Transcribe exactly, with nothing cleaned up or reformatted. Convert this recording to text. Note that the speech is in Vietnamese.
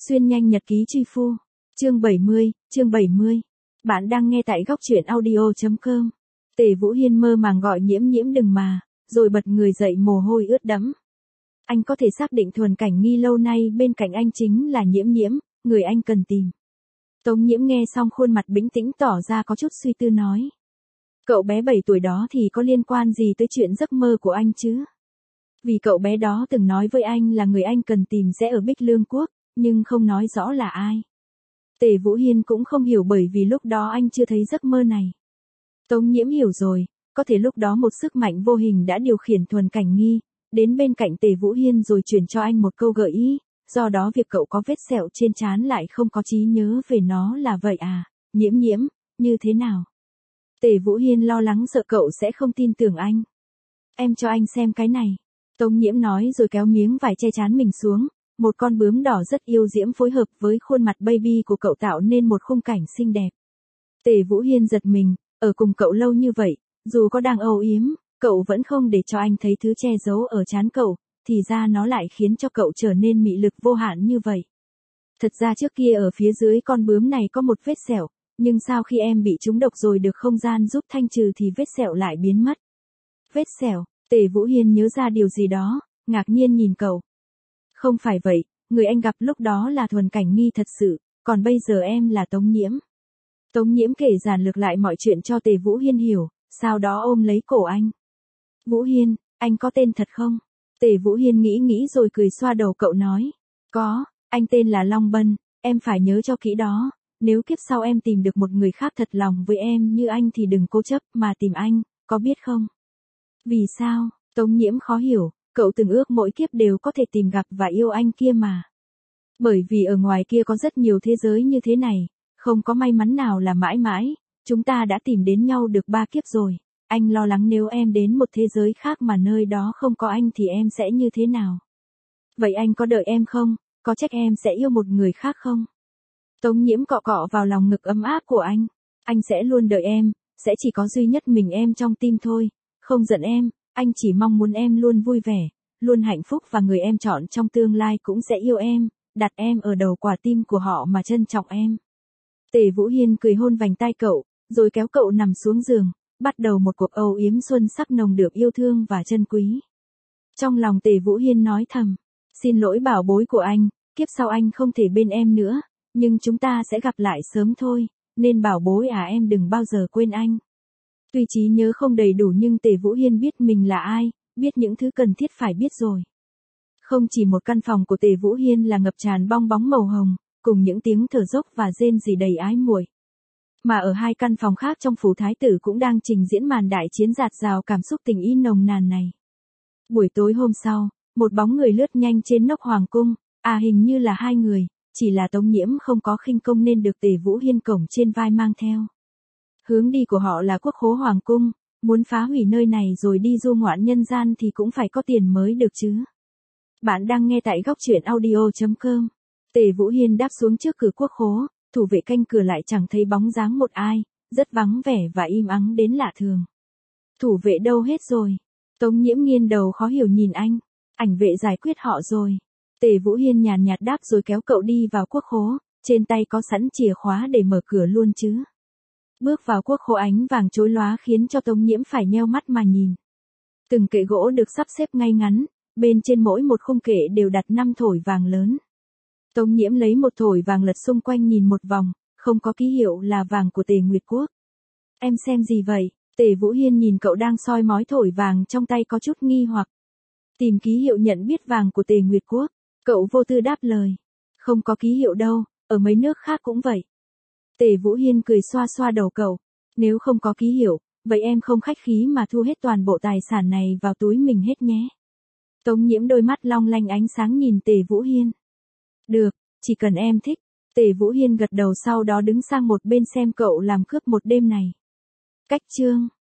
Xuyên nhanh nhật ký truy phu. Chương bảy mươi, chương bảy mươi. Bạn đang nghe tại góc truyện audio chấm com. Tề Vũ Hiên mơ màng gọi Nhiễm Nhiễm đừng mà, rồi bật người dậy mồ hôi ướt đẫm. Anh có thể xác định Thuần Cảnh Nghi lâu nay bên cạnh anh chính là Nhiễm Nhiễm, người anh cần tìm. Tống Nhiễm nghe xong khuôn mặt bình tĩnh tỏ ra có chút suy tư nói. Cậu bé bảy tuổi đó thì có liên quan gì tới chuyện giấc mơ của anh chứ? Vì cậu bé đó từng nói với anh là người anh cần tìm sẽ ở Bích Lương Quốc, nhưng không nói rõ là ai. Tề Vũ Hiên cũng không hiểu bởi vì lúc đó anh chưa thấy giấc mơ này. Tống Nhiễm hiểu rồi, có thể lúc đó một sức mạnh vô hình đã điều khiển Thuần Cảnh Nghi, đến bên cạnh Tề Vũ Hiên rồi truyền cho anh một câu gợi ý, do đó việc cậu có vết sẹo trên trán lại không có trí nhớ về nó là vậy à, Nhiễm Nhiễm, như thế nào? Tề Vũ Hiên lo lắng sợ cậu sẽ không tin tưởng anh. Em cho anh xem cái này. Tống Nhiễm nói rồi kéo miếng vải che trán mình xuống, một con bướm đỏ rất yêu diễm phối hợp với khuôn mặt baby của cậu tạo nên một khung cảnh xinh đẹp. Tề Vũ Hiên giật mình, ở cùng cậu lâu như vậy, dù có đang âu yếm, cậu vẫn không để cho anh thấy thứ che giấu ở trán cậu, thì ra nó lại khiến cho cậu trở nên mị lực vô hạn như vậy. Thật ra trước kia ở phía dưới con bướm này có một vết sẹo, nhưng sau khi em bị trúng độc rồi được không gian giúp thanh trừ thì vết sẹo lại biến mất. Vết sẹo, Tề Vũ Hiên nhớ ra điều gì đó, ngạc nhiên nhìn cậu. Không phải vậy, người anh gặp lúc đó là Thuần Cảnh Nghi thật sự, còn bây giờ em là Tống Nhiễm. Tống Nhiễm kể giản lược lại mọi chuyện cho Tề Vũ Hiên hiểu, sau đó ôm lấy cổ anh. Vũ Hiên, anh có tên thật không? Tề Vũ Hiên nghĩ nghĩ rồi cười xoa đầu cậu nói. Có, anh tên là Long Bân, em phải nhớ cho kỹ đó, nếu kiếp sau em tìm được một người khác thật lòng với em như anh thì đừng cố chấp mà tìm anh, có biết không? Vì sao? Tống Nhiễm khó hiểu, cậu từng ước mỗi kiếp đều có thể tìm gặp và yêu anh kia mà. Bởi vì ở ngoài kia có rất nhiều thế giới như thế này, không có may mắn nào là mãi mãi, chúng ta đã tìm đến nhau được ba kiếp rồi, anh lo lắng nếu em đến một thế giới khác mà nơi đó không có anh thì em sẽ như thế nào? Vậy anh có đợi em không? Có trách em sẽ yêu một người khác không? Tống Nhiễm cọ cọ vào lòng ngực ấm áp của anh, anh sẽ luôn đợi em, sẽ chỉ có duy nhất mình em trong tim thôi, không giận em, anh chỉ mong muốn em luôn vui vẻ, luôn hạnh phúc và người em chọn trong tương lai cũng sẽ yêu em, đặt em ở đầu quả tim của họ mà trân trọng em. Tề Vũ Hiên cười hôn vành tai cậu, rồi kéo cậu nằm xuống giường, bắt đầu một cuộc âu yếm xuân sắc nồng được yêu thương và trân quý. Trong lòng Tề Vũ Hiên nói thầm, xin lỗi bảo bối của anh, kiếp sau anh không thể bên em nữa, nhưng chúng ta sẽ gặp lại sớm thôi, nên bảo bối à em đừng bao giờ quên anh. Tuy trí nhớ không đầy đủ nhưng Tề Vũ Hiên biết mình là ai, biết những thứ cần thiết phải biết rồi. Không chỉ một căn phòng của Tề Vũ Hiên là ngập tràn bong bóng màu hồng, cùng những tiếng thở dốc và rên rỉ đầy ái muội. Mà ở hai căn phòng khác trong phủ thái tử cũng đang trình diễn màn đại chiến dạt dào cảm xúc tình ý nồng nàn này. Buổi tối hôm sau, một bóng người lướt nhanh trên nóc hoàng cung, à hình như là hai người, chỉ là Tống Nhiễm không có khinh công nên được Tề Vũ Hiên cổng trên vai mang theo. Hướng đi của họ là quốc khố hoàng cung, muốn phá hủy nơi này rồi đi du ngoạn nhân gian thì cũng phải có tiền mới được chứ. Bạn đang nghe tại góc truyện audio chấm com. Tề Vũ Hiên đáp xuống trước cửa quốc khố, thủ vệ canh cửa lại chẳng thấy bóng dáng một ai, rất vắng vẻ và im ắng đến lạ thường. Thủ vệ đâu hết rồi? Tống Nhiễm nghiêng đầu khó hiểu nhìn anh, ảnh vệ giải quyết họ rồi. Tề Vũ Hiên nhàn nhạt đáp rồi kéo cậu đi vào quốc khố, trên tay có sẵn chìa khóa để mở cửa luôn chứ. Bước vào quốc khố ánh vàng chói lóa khiến cho Tống Nhiễm phải nheo mắt mà nhìn. Từng kệ gỗ được sắp xếp ngay ngắn, bên trên mỗi một khung kệ đều đặt năm thổi vàng lớn. Tống Nhiễm lấy một thổi vàng lật xung quanh nhìn một vòng, không có ký hiệu là vàng của Tề Nguyệt Quốc. Em xem gì vậy? Tề Vũ Hiên nhìn cậu đang soi mói thổi vàng trong tay có chút nghi hoặc. Tìm ký hiệu nhận biết vàng của Tề Nguyệt Quốc. Cậu vô tư đáp lời. Không có ký hiệu đâu, ở mấy nước khác cũng vậy. Tề Vũ Hiên cười xoa xoa đầu cậu. Nếu không có ký hiệu, vậy em không khách khí mà thu hết toàn bộ tài sản này vào túi mình hết nhé. Tống Nhiễm đôi mắt long lanh ánh sáng nhìn Tề Vũ Hiên. Được, chỉ cần em thích. Tề Vũ Hiên gật đầu sau đó đứng sang một bên xem cậu làm cướp một đêm này. Cách chương.